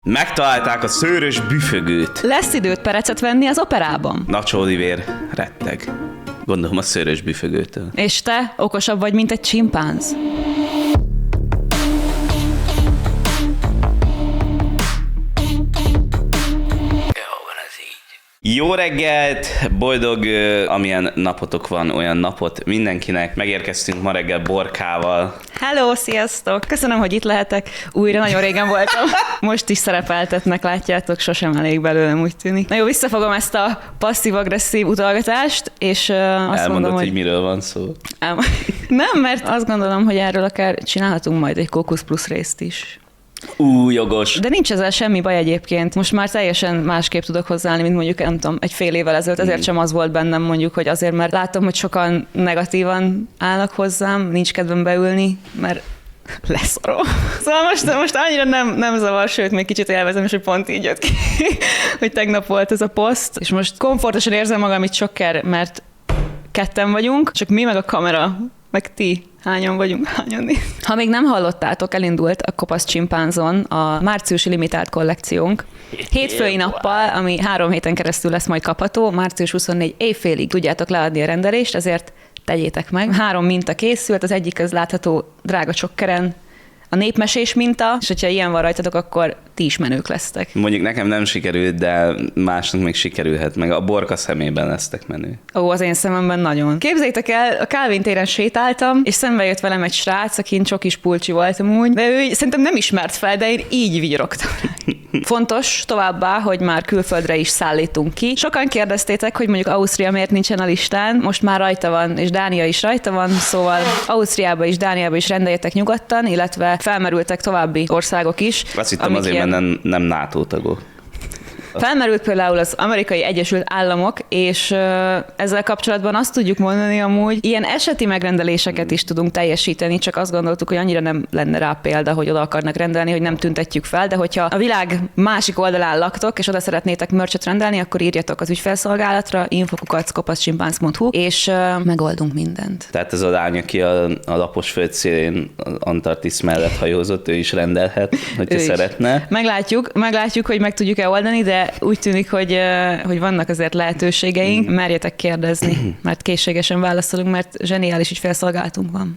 Megtalálták a szőrös büfögőt. Lesz időt perecet venni az operában? Nacho Olivér retteg. Gondolom a szőrös büfögőtől. És te okosabb vagy, mint egy csimpánz? Jó reggelt, boldog, amilyen napotok van, olyan napot mindenkinek. Megérkeztünk ma reggel Borkával. Hello, sziasztok! Köszönöm, hogy itt lehetek. Újra nagyon régen voltam. Most is szerepeltetnek, látjátok, sosem elég belőlem, úgy tűnik. Na jó, visszafogom ezt a passzív-agresszív utalgatást, és azt mondom, hogy miről van szó. Nem, mert azt gondolom, hogy erről akár csinálhatunk majd egy Kókusz Plusz részt is. Jogos. De nincs ezzel semmi baj egyébként. Most már teljesen másképp tudok hozzáállni, mint mondjuk, nem tudom, egy fél évvel ezelőtt. Ezért sem az volt bennem mondjuk, hogy azért, mert látom, hogy sokan negatívan állnak hozzám, nincs kedvem beülni, mert leszarom. Szóval most annyira nem zavar, sőt, még kicsit élvezem, és hogy pont így jött ki, hogy tegnap volt ez a poszt, és most komfortosan érzem magam itt sokker, mert ketten vagyunk, csak mi meg a kamera, meg ti. Hányan vagyunk? Hányan néz? Ha még nem hallottátok, elindult a Kopasz Csimpánzon a márciusi limitált kollekciónk. Hétfői nappal, ami 3 héten keresztül lesz majd kapható, március 24 éjfélig tudjátok leadni a rendelést, ezért tegyétek meg. 3 minta készült, az egyik az látható drága csokkeren, a népmesés minta, és hogyha ilyen van rajtatok, akkor ti is menők lesztek. Mondjuk nekem nem sikerült, de másnak még sikerülhet, meg a Borka szemében lesztek menő. Ó, az én szememben nagyon. Képzeljétek el, a Kálvin téren sétáltam, és szembe jött velem egy srác, akin csokis pulcsi volt amúgy, de ő szerintem nem ismert fel, de én így vigyorogtam. Fontos továbbá, hogy már külföldre is szállítunk ki. Sokan kérdeztétek, hogy mondjuk Ausztria miért nincsen a listán, most már rajta van, és Dánia is rajta van, szóval Ausztriába és Dániába is rendeljetek nyugodtan, illetve felmerültek további országok is. Azt hittem azért, mert nem NATO tagok. Felmerült például az Amerikai Egyesült Államok, és ezzel kapcsolatban azt tudjuk mondani amúgy, ilyen eseti megrendeléseket is tudunk teljesíteni, csak azt gondoltuk, hogy annyira nem lenne rá példa, hogy oda akarnak rendelni, hogy nem tüntetjük fel, de hogyha a világ másik oldalán laktok, és oda szeretnétek merchet rendelni, akkor írjatok az ügyfelszolgálatra, info@kopaszcsimpánz.hu, és megoldunk mindent. Tehát ez a lány, aki a lapos föld szélén Antarktisz mellett hajózott, ő is rendelhet, hogyha szeretne. Meglátjuk, hogy meg tudjuk-e oldani, de úgy tűnik, hogy vannak azért lehetőségeink. Merjetek kérdezni, mert készségesen válaszolunk, mert zseniális ügyfélszolgálatunk van.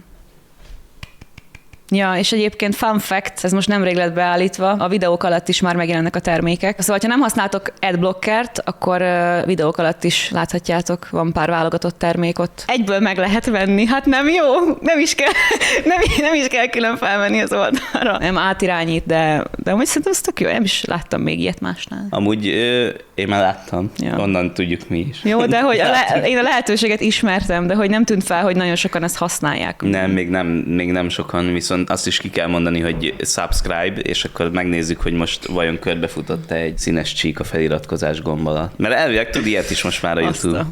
Ja, és egyébként fun fact, ez most nemrég lett beállítva, a videók alatt is már megjelennek a termékek. Szóval, ha nem használtok adblockert, akkor videók alatt is láthatjátok, van pár válogatott termék ott. Egyből meg lehet venni, hát nem jó, nem is kell külön felvenni az oldalra. Nem átirányít, de amúgy szerintem ez tök jó, nem is láttam még ilyet másnál. Amúgy én már láttam, ja. Onnan tudjuk mi is. Jó, de hogy én a lehetőséget ismertem, de hogy nem tűnt fel, hogy nagyon sokan ezt használják. Nem, még nem sokan, viszont azt is ki kell mondani, hogy subscribe, és akkor megnézzük, hogy most vajon körbefutott-e egy színes csík a feliratkozás gomb alatt. Mert elvileg tud ilyet is most már a YouTube.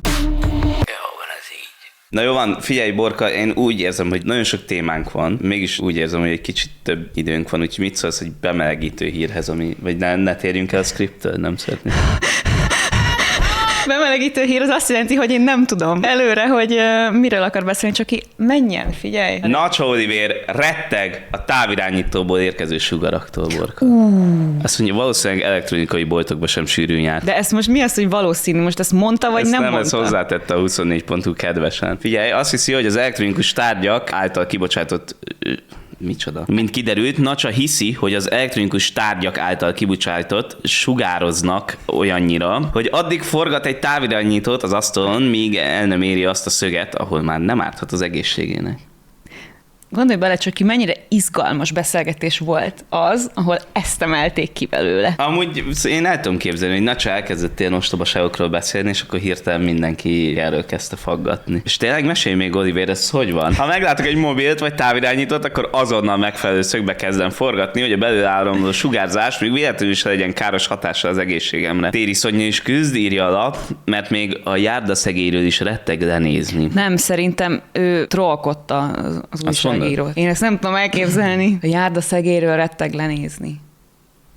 Na jó van, figyelj Borka, én úgy érzem, hogy nagyon sok témánk van, mégis úgy érzem, hogy egy kicsit több időnk van, úgyhogy mit szólsz egy bemelegítő hírhez, vagy ne térjünk el a scripttől, nem szeretném. Bemelegítő hír az azt jelenti, hogy én nem tudom előre, hogy miről akar beszélni, csak ki menjen, figyelj. Nacho Olivér retteg a távirányítóból érkező sugaraktól, Borka. Azt mondja, valószínűleg elektronikai boltokban sem sűrűn járt. De ezt most mi az, hogy valószínű? Most ezt mondta, vagy nem mondta? Ezt hozzátette a 24.hu kedvesen. Figyelj, azt hiszi, hogy az elektronikus tárgyak által kibocsátott... Micsoda? Mint kiderült, Nacsa hiszi, hogy az elektronikus tárgyak által kibocsátott sugároznak olyannyira, hogy addig forgat egy távirányítót az asztalon, míg el nem éri azt a szöget, ahol már nem árthat az egészségének. Gondolj bele csak, ki mennyire izgalmas beszélgetés volt az, ahol ezt emelték ki belőle. Amúgy én el tudom képzelni, hogy Nacsa elkezdett ilyen ostobaságokról beszélni, és akkor hirtelen mindenki erről kezdte faggatni. És tényleg mesélj még, Olivér, ez hogy van? Ha meglátok egy mobilt vagy távirányítót, akkor azonnal megfelelő szögbe kezdem forgatni, hogy a belőle áramló sugárzás még véletlenül is legyen káros hatással az egészségemre. Téri Szonya is küzd, írja a lap, mert még a járdaszegélyről is retteg lenézni. Nem, szerintem ő trollkodta az újságírót. Én ezt nem tudom elképzelni. A járdaszegélyről retteg lenézni.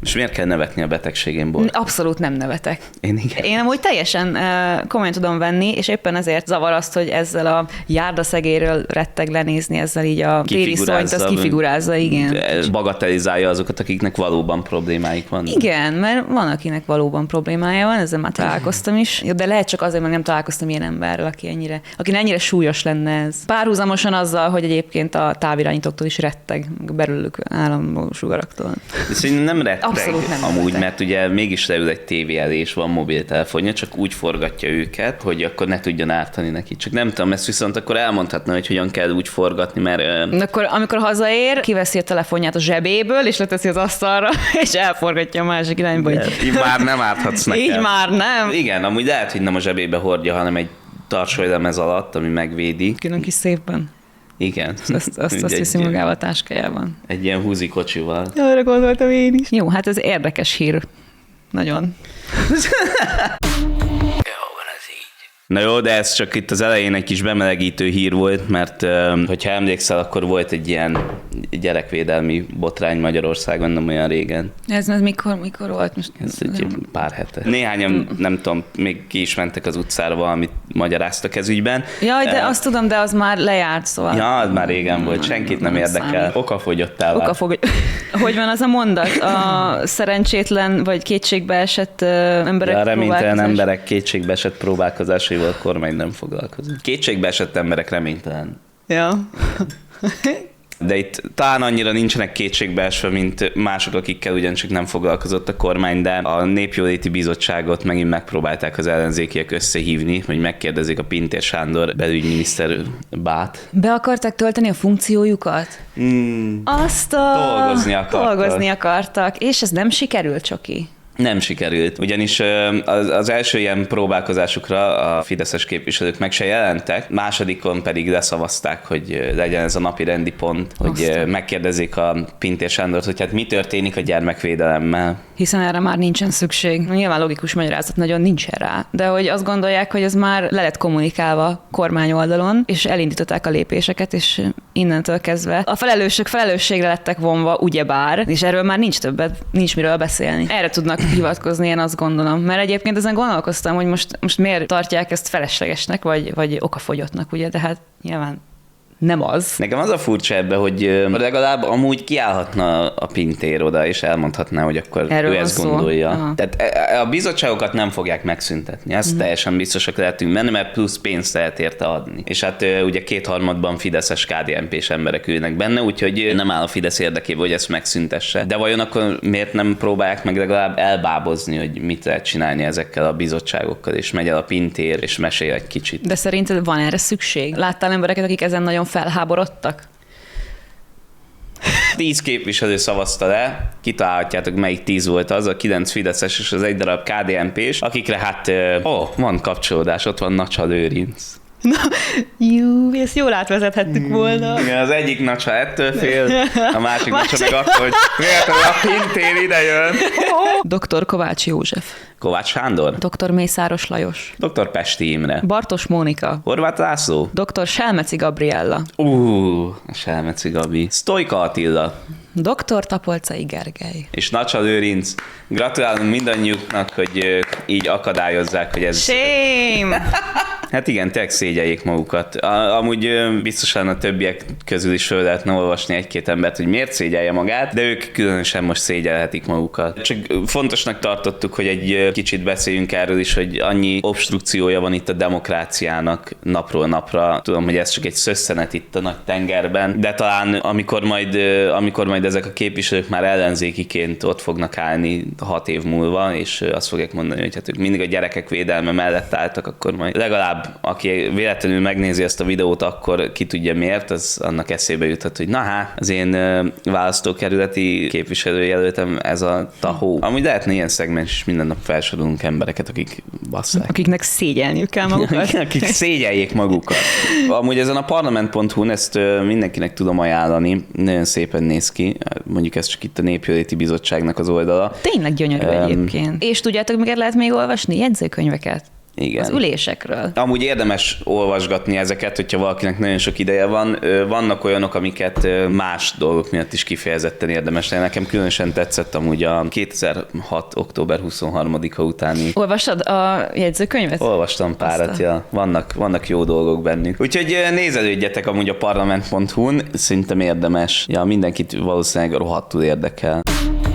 És miért kell nevetni a betegségemból? Abszolút nem nevetek. Én igen. Én amúgy teljesen komolyan tudom venni, és éppen ezért zavar azt, hogy ezzel a járdaszegéről retteg lenézni, ezzel így a téri szonyt, az kifigurázza, igen. Bagatelizálja azokat, akiknek valóban problémáik van. Igen, mert van, akinek valóban problémája van, ezzel már találkoztam is. De lehet csak azért, mert nem találkoztam ilyen emberrel, aki ennyire súlyos lenne ez. Párhuzamosan azzal, hogy egyébként a távirányítóktól is retteg, belőlük állandó sugaraktól. De szerintem nem retteg Abszolút nem amúgy, retteg. mert ugye mégis leül egy tévé elé, és van mobiltelefonja, csak úgy forgatja őket, hogy akkor ne tudjon ártani neki. Csak nem tudom, ezt viszont akkor elmondhatna, hogy hogyan kell úgy forgatni, mert... Akkor, amikor hazaér, kiveszi a telefonját a zsebéből, és leteszi az asztalra, és elforgatja a másik irányba. Így már nem árthatsz nekem. Így már nem. Igen, amúgy lehet, hogy nem a zsebébe hordja, hanem egy tarsolylemez alatt, ami megvédi. Külön kis szépben. Igen. Azt viszi magával a táskájában. Egy ilyen húzikocsival. Arra gondoltam én is. Jó, hát ez érdekes hír. Nagyon. Na jó, de ez csak itt az elején egy kis bemelegítő hír volt, mert hogyha emlékszel, akkor volt egy ilyen gyerekvédelmi botrány Magyarországon nem olyan régen. Ez mikor volt? Most Ez egy pár hete. Néhányan, nem tudom, még ki is mentek az utcára, valamit magyaráztak ez ügyben. Jaj, de azt tudom, de az már lejárt, szóval. Ja, az már régen volt, senkit nem érdekel. Okafogyottál vált. Hogy van az a mondat? A szerencsétlen vagy kétségbeesett emberek A reménytelen próbálkozás? emberek kétségbeesett próbálkozásaival a kormány nem foglalkozik. Kétségbeesett emberek reménytelen. Ja. De itt talán annyira nincsenek kétségbeesve, mint mások, akikkel ugyancsak nem foglalkozott a kormány, de a Népjóléti Bizottságot megint megpróbálták az ellenzékiek összehívni, hogy megkérdezik a Pintér Sándor belügyminiszter bát. Be akarták tölteni a funkciójukat? Dolgozni akartak, és ez nem sikerült, Csoki. Nem sikerült, ugyanis az első ilyen próbálkozásukra a fideszes képviselők meg se jelentek, másodikon pedig leszavazták, hogy legyen ez a napi rendi pont, hogy megkérdezik a Pintér Sándort, hogy hát mi történik a gyermekvédelemmel. Hiszen erre már nincsen szükség. Nyilván logikus magyarázat nagyon nincsen rá, de hogy azt gondolják, hogy ez már le lett kommunikálva kormány oldalon, és elindították a lépéseket, és innentől kezdve a felelősök felelősségre lettek vonva, ugyebár, és erről már nincs miről beszélni. Erre tudnak hivatkozni, én azt gondolom. Mert egyébként ezen gondolkoztam, hogy most miért tartják ezt feleslegesnek, vagy okafogyottnak, ugye, de hát nyilván nem az. Nekem az a furcsa ebbe, hogy legalább amúgy kiállhatna a Pintér oda, és elmondhatná, hogy akkor erről ő ezt szó. gondolja. Aha. Tehát a bizottságokat nem fogják megszüntetni. Ezt teljesen biztosak lehetünk benne, mert plusz pénzt lehet érte adni. És hát ugye 2/3 fideszes KDNP-s emberek ülnek benne, úgyhogy nem áll a Fidesz érdekében, hogy ezt megszüntesse. De vajon akkor miért nem próbálják meg legalább elbábozni, hogy mit lehet csinálni ezekkel a bizottságokkal, és megy el a Pintér, és mesél egy kicsit. De szerinted van erre szükség? Láttál embereket, akik ezen nagyon felháborodtak? 10 képviselő szavazta le, kitalálhatjátok melyik 10 volt az, a 9 fideszes és az egy darab KDNP-s, akikre hát, van kapcsolódás, ott van Nacsa Lőrinc. Na, ezt jól átvezethettük volna. Igen, az egyik Nacsa ettől fél, a másik Nacsa meg akkor, hogy véletlenül a Pintér idejön. Dr. Kovács József. Kovács Sándor, Dr. Mészáros Lajos. Dr. Pesti Imre, Bartos Mónika. Horváth László, Dr. Selmeci Gabriella. a Selmeci Gabi, Sztojka Attila, Dr. Tapolcai Gergely. és Nacsa Lőrinc. Gratulálunk mindannyiuknak, hogy így akadályozzák, hogy ez... Shame! Hát igen, tényleg szégyeljék magukat. Amúgy biztosan a többiek közül is föl lehetne olvasni egy-két embert, hogy miért szégyelje magát, de ők különösen most szégyelhetik magukat. Csak fontosnak tartottuk, hogy egy kicsit beszéljünk erről is, hogy annyi obstrukciója van itt a demokráciának napról napra. Tudom, hogy ez csak egy szösszenet itt a nagy tengerben, de talán amikor majd ezek a képviselők már ellenzékiként ott fognak állni 6 év múlva, és azt fogják mondani, hogy hát ők mindig a gyerekek védelme mellett álltak, akkor majd legalább aki véletlenül megnézi ezt a videót, akkor ki tudja miért, az annak eszébe juthat, hogy az én választókerületi képviselőjelöltem ez a tahó. Amúgy lehetne ilyen szegmens is, minden nap felsorolunk embereket, akik basszák. Akiknek szégyelniük kell magukat. Akik szégyeljék magukat. Amúgy ezen a parlament.hu-n ezt mindenkinek tudom ajánlani, nagyon szépen néz ki, mondjuk ez csak itt a Népjóléti Bizottságnak az oldala. Tényleg gyönyörű egyébként. És tudjátok, miket lehet még olvasni? Jegyzőkönyveket. Igen. Az ülésekről. Amúgy érdemes olvasgatni ezeket, hogyha valakinek nagyon sok ideje van. Vannak olyanok, amiket más dolgok miatt is kifejezetten érdemes. Nekem különösen tetszett amúgy a 2006. október 23-a utáni. Olvastad a jegyzőkönyvet? Olvastam párat, ja. Vannak jó dolgok bennük. Úgyhogy nézelődjetek amúgy a parlament.hu-n, szerintem érdemes. Ja, mindenkit valószínűleg rohadtul érdekel.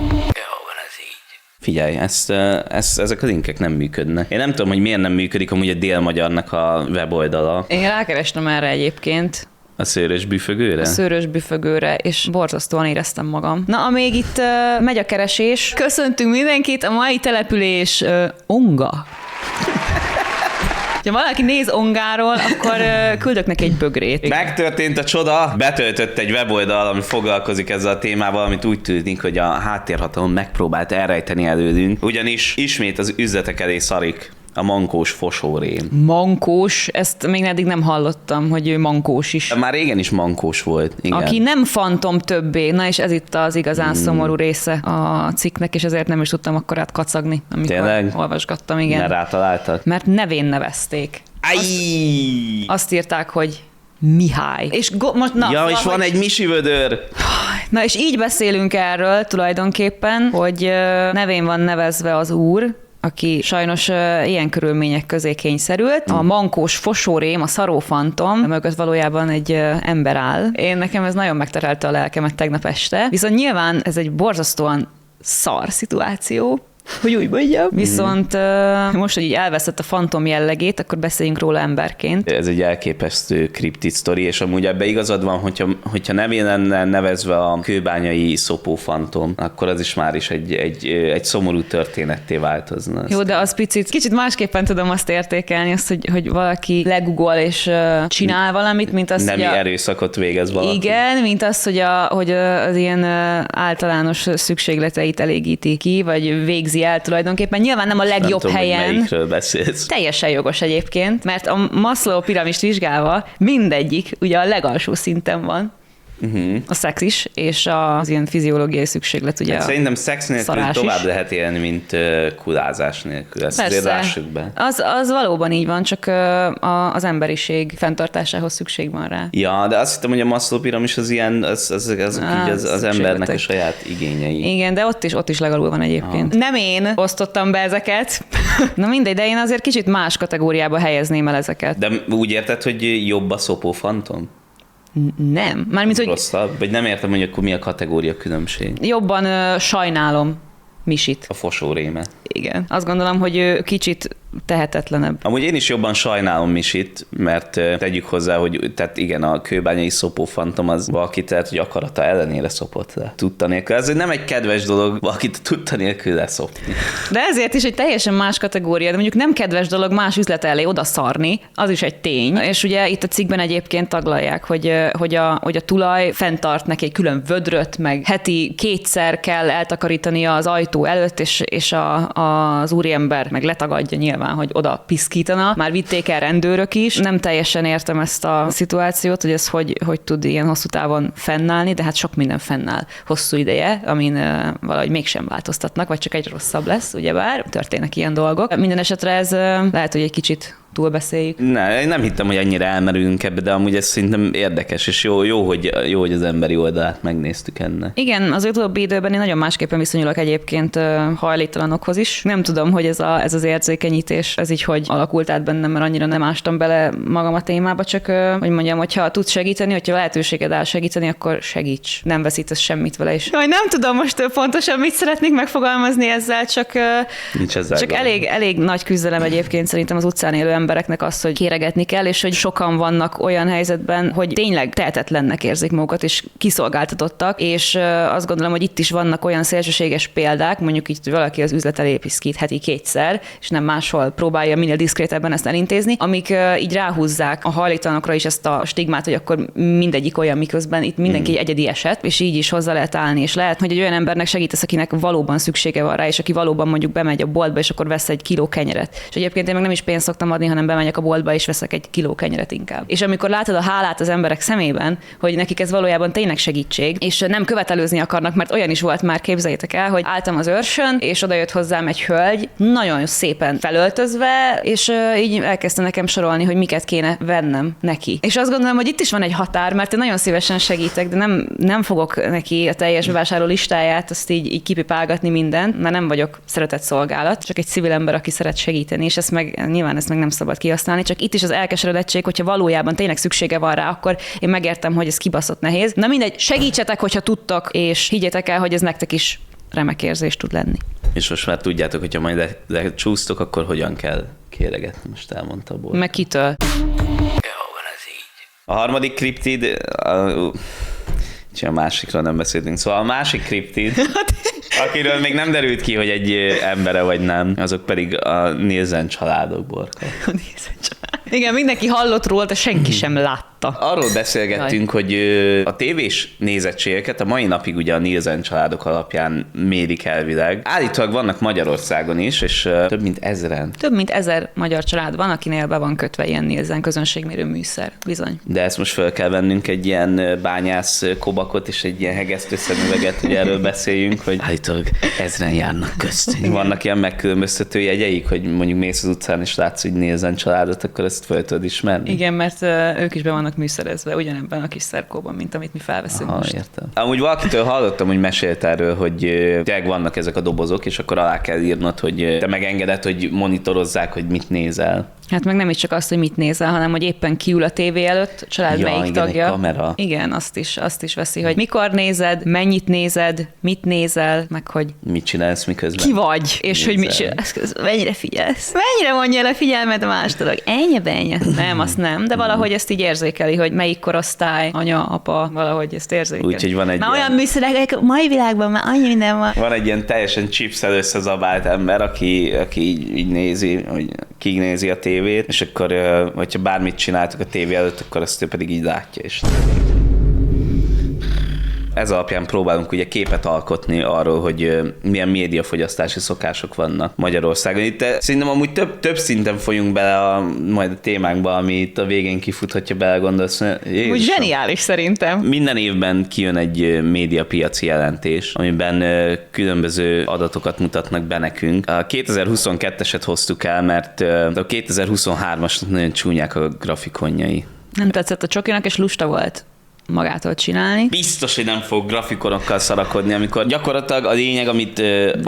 Figyelj, ezek a linkek nem működnek. Én nem tudom, hogy miért nem működik amúgy a Dél-Magyarnak a weboldala. Én rákerestem erre egyébként. A szőrös büfögőre? A szőrös büfögőre, és borzasztóan éreztem magam. Na, amíg itt megy a keresés, köszöntünk mindenkit, a mai település Onga. Ha valaki néz Ongáról, akkor küldök neki egy bögrét. Megtörtént a csoda, betöltött egy weboldal, ami foglalkozik ezzel a témával, amit úgy tűnik, hogy a háttérhatalom megpróbált elrejteni előlünk, ugyanis ismét az üzletek elé szarik a mankós fosórém. Mankós, ezt még eddig nem hallottam, hogy ő mankós is. Már régen is mankós volt. Igen. Aki nem fantom többé, na és ez itt az igazán szomorú része a cikknek, és ezért nem is tudtam akkorát kacagni, amikor Tényleg? olvasgattam, igen. Mert rátaláltak? Mert nevén nevezték. Azt írták, hogy Mihály. És most, na, ja, és van egy misivödör. Na, és így beszélünk erről tulajdonképpen, hogy nevén van nevezve az úr, aki sajnos ilyen körülmények közé kényszerült. A mankós fosórém, a szarófantom, mögött valójában egy ember áll. Nekem ez nagyon megterelte a lelkemet tegnap este. Viszont nyilván ez egy borzasztóan szar szituáció, hogy úgy mondjam. Viszont most, hogy így elveszett a fantom jellegét, akkor beszéljünk róla emberként. Ez egy elképesztő kriptid sztori, és amúgy ebbe igazad van, hogyha nevén lenne nevezve a kőbányai szopó fantom, akkor az is már is egy szomorú történetté változna. Jó, de az kicsit másképpen tudom azt értékelni, azt, hogy valaki legugol és csinál valamit, mint az, nemi erőszakot végez valaki. Igen, mint az, hogy az ilyen általános szükségleteit elégíti ki, vagy végzi el tulajdonképpen. Nyilván nem a legjobb nem tudom, helyen. Melyikről beszélsz. Teljesen jogos egyébként, mert a Maslow piramist vizsgálva mindegyik ugye a legalsó szinten van. A szex is, és az ilyen fiziológiai szükséglet ugye. Hát szerintem szex nélkül tovább lehet élni, mint kulázás nélkül. Ezt azért lássuk be. Az valóban így van, csak az emberiség fenntartásához szükség van rá. Ja, de azt hittem, hogy a Maslow piramis az ilyen, az embernek a saját igényei. Igen, de ott is legalul van egyébként. Nem én osztottam be ezeket. Na mindegy, de én azért kicsit más kategóriába helyezném el ezeket. De úgy érted, hogy jobb a szopó fantom? Nem. Mármint, hogy rosszabb? Vagy nem értem, hogy akkor mi a kategória különbség? Jobban sajnálom Misit. A fosóréme. Igen. Azt gondolom, hogy ő kicsit tehetetlenebb. Amúgy én is jobban sajnálom Misit, mert tegyük hozzá, hogy tehát igen, a kőbányai szopó fantom az valakit lehet, hogy akarata ellenére szopott le. Tudta nélkül. Ez nem egy kedves dolog, valakit tudta nélkül leszopni. De ezért is egy teljesen más kategória, de mondjuk nem kedves dolog más üzlet elé oda szarni, az is egy tény. És ugye itt a cikkben egyébként taglalják, hogy a tulaj fenntart neki egy külön vödröt, meg heti 2-szer kell eltakarítania az ajtó előtt, és az úriember meg letagadja nyilván, hogy oda piszkítana. Már vitték el rendőrök is. Nem teljesen értem ezt a szituációt, hogy ez hogy tud ilyen hosszú távon fennállni, de hát sok minden fennáll hosszú ideje, amin valahogy mégsem változtatnak, vagy csak egy rosszabb lesz, ugyebár történnek ilyen dolgok. Minden esetre ez lehet, hogy egy kicsit túlbeszéljük. Nem hittem, hogy annyira elmerülünk ebbe, de amúgy ez szerintem érdekes, és jó, hogy az emberi oldalát megnéztük ennek. Igen, az utóbbi időben én nagyon másképpen viszonyulok egyébként hajléktalanokhoz is. Nem tudom, hogy ez az érzékenyítés, ez így hogy alakult át bennem, mert annyira nem ástam bele magam a témába, csak hogy mondjam, hogyha tudsz segíteni, hogyha lehetőséged áll segíteni, akkor segíts. Nem veszítesz semmit vele is. Jaj, nem tudom most pontosan mit szeretnék megfogalmazni ezzel, csak elég nagy küzdelem egyébként szerintem az utcán élő embereknek az, hogy kéregetni kell, és hogy sokan vannak olyan helyzetben, hogy tényleg tehetetlennek érzik magukat, és kiszolgáltatottak, és azt gondolom, hogy itt is vannak olyan szélsőséges példák, mondjuk így, hogy valaki az üzlet elé piszkít heti 2-szer, és nem máshol próbálja minél diszkrétebben ezt elintézni, amik így ráhúzzák a hajléktalanokra is ezt a stigmát, hogy akkor mindegyik olyan, miközben itt mindenki egy egyedi eset, és így is hozzá lehet állni, és lehet, hogy egy olyan embernek segítesz, akinek valóban szüksége van rá, és aki valóban mondjuk bemegy a boltba, és akkor vesz egy kiló kenyeret. És egyébként én meg nem is pénzt szoktam adni, hanem bemegyek a boltba és veszek egy kiló kenyeret inkább. És amikor látod a hálát az emberek szemében, hogy nekik ez valójában tényleg segítség, és nem követelőzni akarnak, mert olyan is volt már, képzeljétek el, hogy álltam az őrsön, és oda jött hozzám egy hölgy, nagyon szépen felöltözve, és így elkezdte nekem sorolni, hogy miket kéne vennem neki. És azt gondolom, hogy itt is van egy határ, mert én nagyon szívesen segítek, de nem fogok neki a teljes bevásárló listáját, azt így kipipálgatni mindent, mert nem vagyok szeretett szolgálat, csak egy civil ember, aki szeret segíteni, és ezt meg nem szabad kihasználni, csak itt is az elkeseredettség, hogyha valójában tényleg szüksége van rá, akkor én megértem, hogy ez kibaszott nehéz. Na mindegy, segítsetek, hogyha tudtok, és higgyétek el, hogy ez nektek is remek érzés tud lenni. És most már tudjátok, hogyha majd csúsztok, akkor hogyan kell kéregetni, most elmondta a bolt. Meg kitől? A harmadik kriptid, a másikról nem beszéltünk, szóval a másik kriptid, akiről még nem derült ki, hogy egy embere vagy nem, azok pedig a Nielsen családokból. Igen, mindenki hallott róla, de senki sem látta. Arról beszélgettünk, hogy a tévés nézettségeket a mai napig ugye a Nielsen családok alapján mérik elvileg. Állítólag vannak Magyarországon is, és több mint 1000-en. Több mint 1000 magyar család van, akinél be van kötve ilyen Nielsen közönségmérő műszer. Bizony. De ezt most fel kell vennünk egy ilyen bányász kobakot és egy ilyen hegesztő szemüveget, hogy erről beszéljünk, hogy állítólag 1000-en járnak köztünk. Vannak ilyen megkülönböztető jegyeik, hogy mondjuk mész az utcán és látsz, hogy Nielsen családot, akkor ezt fel tudod ismerni? Igen, mert ők is be vannak műszerezve ugyanebben a kis szerkóban, mint amit mi felveszünk most. Értem. Amúgy valakitől hallottam, hogy mesélt erről, hogy tényleg vannak ezek a dobozok, és akkor alá kell írnod, hogy te megengeded, hogy monitorozzák, hogy mit nézel. Hát meg nem is csak azt, hogy mit nézel, hanem hogy éppen kiül a tévé előtt, a család melyik igen, tagja. egy kamera. Igen, azt is veszi, hogy mikor nézed, mennyit nézed, mit nézel, meg hogy mit csinálsz miközben. Ki vagy, és hogy mit csinálsz, mennyire figyelsz. Mennyire mondja el a figyelmed a más dolog. Ennyi. Nem, azt nem, de valahogy ezt így érzékeli, hogy melyik korosztály, anya, apa, valahogy ezt érzékeli. Úgyhogy van egy már olyan műszerek, a mai világban már annyi minden van. Van egy ilyen teljesen chipszel összezabált ember, aki így nézi, hogy kinézi a tévét, és akkor, hogyha bármit csináltok a tévé előtt, akkor azt ő pedig így látja is. Ez alapján próbálunk ugye képet alkotni arról, hogy milyen médiafogyasztási szokások vannak Magyarországon. Itt szerintem amúgy több szinten folyunk bele majd a témánkba, ami itt a végén kifut, hogyha belegondolsz. Úgy zseniális szerintem. Minden évben kijön egy médiapiaci jelentés, amiben különböző adatokat mutatnak be nekünk. A 2022-eset hoztuk el, mert a 2023-asnak nagyon csúnyák a grafikonjai. Nem tetszett a csokinak, és lusta volt magától csinálni. Biztos, hogy nem fog grafikonokkal szarakodni, amikor gyakorlatilag a lényeg, amit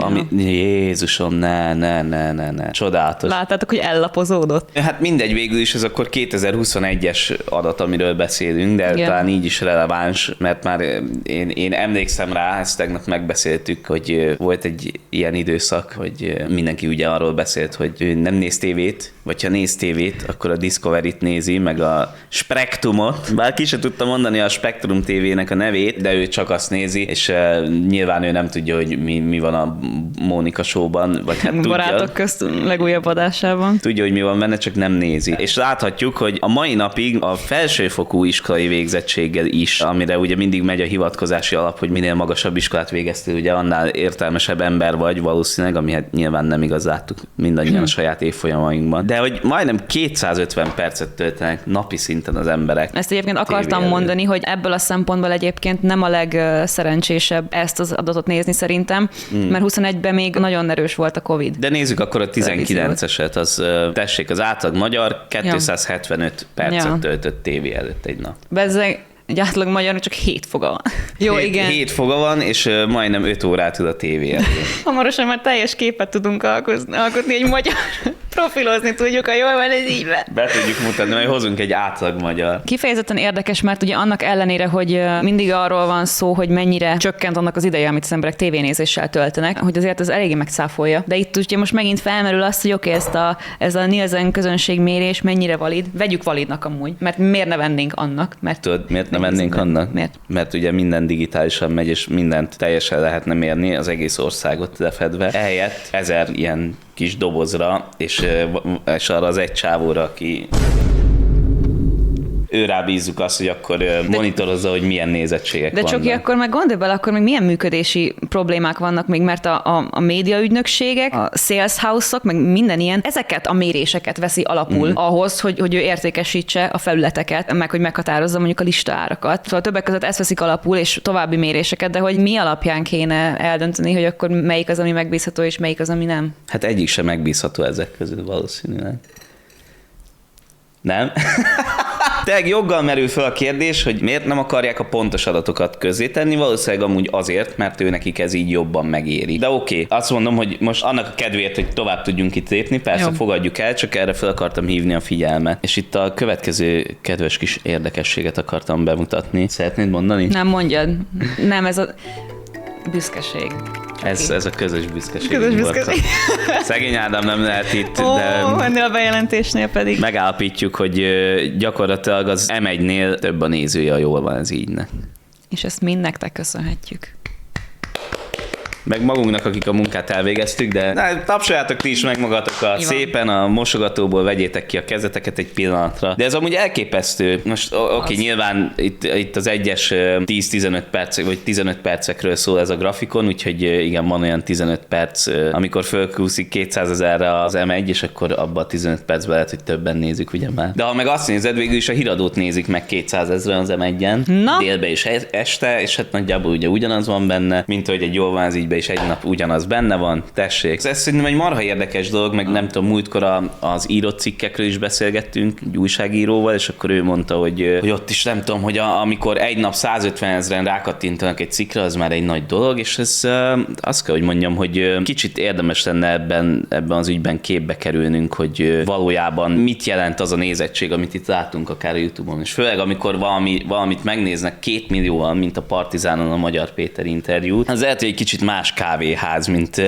Jézusom, ne. Csodálatos. Láttátok, hogy ellapozódott? Hát mindegy, végül is ez akkor 2021-es adat, amiről beszélünk, de talán így is releváns, mert már én emlékszem rá, ezt tegnap megbeszéltük, hogy volt egy ilyen időszak, hogy mindenki ugye arról beszélt, hogy nem néz tévét, vagy ha néz tévét, akkor a Discovery-t nézi, meg a Spektrumot. Bár ki se tudta mondani a Spektrum TV-nek a nevét, de ő csak azt nézi, és nyilván ő nem tudja, hogy mi van a Mónika Show-ban, vagy hát tudja. Barátok közt legújabb adásában. Tudja, hogy mi van benne, csak nem nézi. És láthatjuk, hogy a mai napig a felsőfokú iskolai végzettséggel is, amire ugye mindig megy a hivatkozási alap, hogy minél magasabb iskolát végeztél, ugye annál értelmesebb ember vagy valószínűleg, ami hát nyilván nem igaz, láttuk mindannyian a saját évfolyamainkban. De hogy majdnem 250 percet töltenek napi szinten az emberek. Ezt egyébként akartam mondani, hogy ebből a szempontból egyébként nem a legszerencsésebb ezt az adatot nézni szerintem, mert 21-ben még nagyon erős volt a Covid. De nézzük akkor a 19-eset, az tessék, az átlag magyar 275 percet töltött tévé előtt egy nap. Bezzeg, egy átlag magyarnak csak 7 foga van. Jó, igen. 7 foga van, és majdnem 5 órát ül a tévé előtt. Hamarosan már teljes képet tudunk alkotni egy magyar. Profilozni tudjuk, ha jól van, ez így van. Be tudjuk mutatni, majd hozunk egy átlag magyar. Kifejezetten érdekes, mert ugye annak ellenére, hogy mindig arról van szó, hogy mennyire csökkent annak az ideje, amit az emberek tévénézéssel töltenek, hogy azért ez eléggé megcáfolja. De itt ugye most megint felmerül az, hogy oké, ez a Nielsen közönségmérés mennyire valid. Vegyük validnak amúgy, mert miért ne vennénk annak? Mert tudod, miért ne vennénk annak? Miért? Mert ugye minden digitálisan megy, és mindent teljesen lehetne mérni, az egész országot lefedve. Ehelyett 1000 ilyen kis dobozra, és arra az egy csávóra, aki ő rábízzuk azt, hogy akkor monitorozza, hogy milyen nézettségek De vannak. Csoki, akkor meg gondolj bele, akkor még milyen működési problémák vannak még, mert a médiaügynökségek, a sales house-ok, meg minden ilyen, ezeket a méréseket veszi alapul ahhoz, hogy ő értékesítse a felületeket, meg hogy meghatározza mondjuk a listaárakat. Szóval többek között ezt veszik alapul, és további méréseket, de hogy mi alapján kéne eldönteni, hogy akkor melyik az, ami megbízható, és melyik az, ami nem? Hát egyik sem megbízható ezek közül valószínűleg. Nem? Tényleg joggal merül fel a kérdés, hogy miért nem akarják a pontos adatokat közzétenni, valószínűleg amúgy azért, mert ő nekik ez így jobban megéri. De oké, azt mondom, hogy most annak a kedvéért, hogy tovább tudjunk itt lépni, persze Jó. Fogadjuk el, csak erre fel akartam hívni a figyelmet. És itt a következő kedves kis érdekességet akartam bemutatni. Szeretnéd mondani? Nem mondjad. Nem, ez a büszkeség. Ez a közös büszkeség. Közös büszkeség. Szegény Ádám nem lehet itt, Ó, de ennél a bejelentésnél pedig. megállapítjuk, hogy gyakorlatilag az M1-nél több a nézője, jól van ez így. És ezt mind nektek köszönhetjük. Meg magunknak, akik a munkát elvégeztük, de tapsoljátok ti is meg magatokat. Szépen a mosogatóból vegyétek ki a kezeteket egy pillanatra. De ez amúgy elképesztő. Most oké, nyilván itt az egyes 10-15 perc, vagy 15 percekről szól ez a grafikon, úgyhogy igen, van olyan 15 perc, amikor fölkúszik 200 000-re az M1, és akkor abban a 15 percben lehet, hogy többen nézik, ugye már. De ha meg azt nézed, végül is a híradót nézik meg 200 000-re az M1-en, délbe és este, és hát nagyjából ugye ugyanaz van benne, mint hogy egy jól van az ígybe is egy nap ugyanaz benne van, tessék. Ez szerintem egy marha érdekes dolog, meg nem tudom, múltkor az írott cikkekről is beszélgettünk egy újságíróval, és akkor ő mondta, hogy ott is nem tudom, hogy amikor egy nap 150 000-en rákattintanak egy cikkre, az már egy nagy dolog, és ez azt kell, hogy mondjam, hogy kicsit érdemes lenne ebben az ügyben képbe kerülnünk, hogy valójában mit jelent az a nézettség, amit itt látunk akár a YouTube-on, és főleg amikor valamit megnéznek 2 millióan, mint a Partizánon a Magyar Péter interjút, az lehet, hogy egy kicsit más kávéház,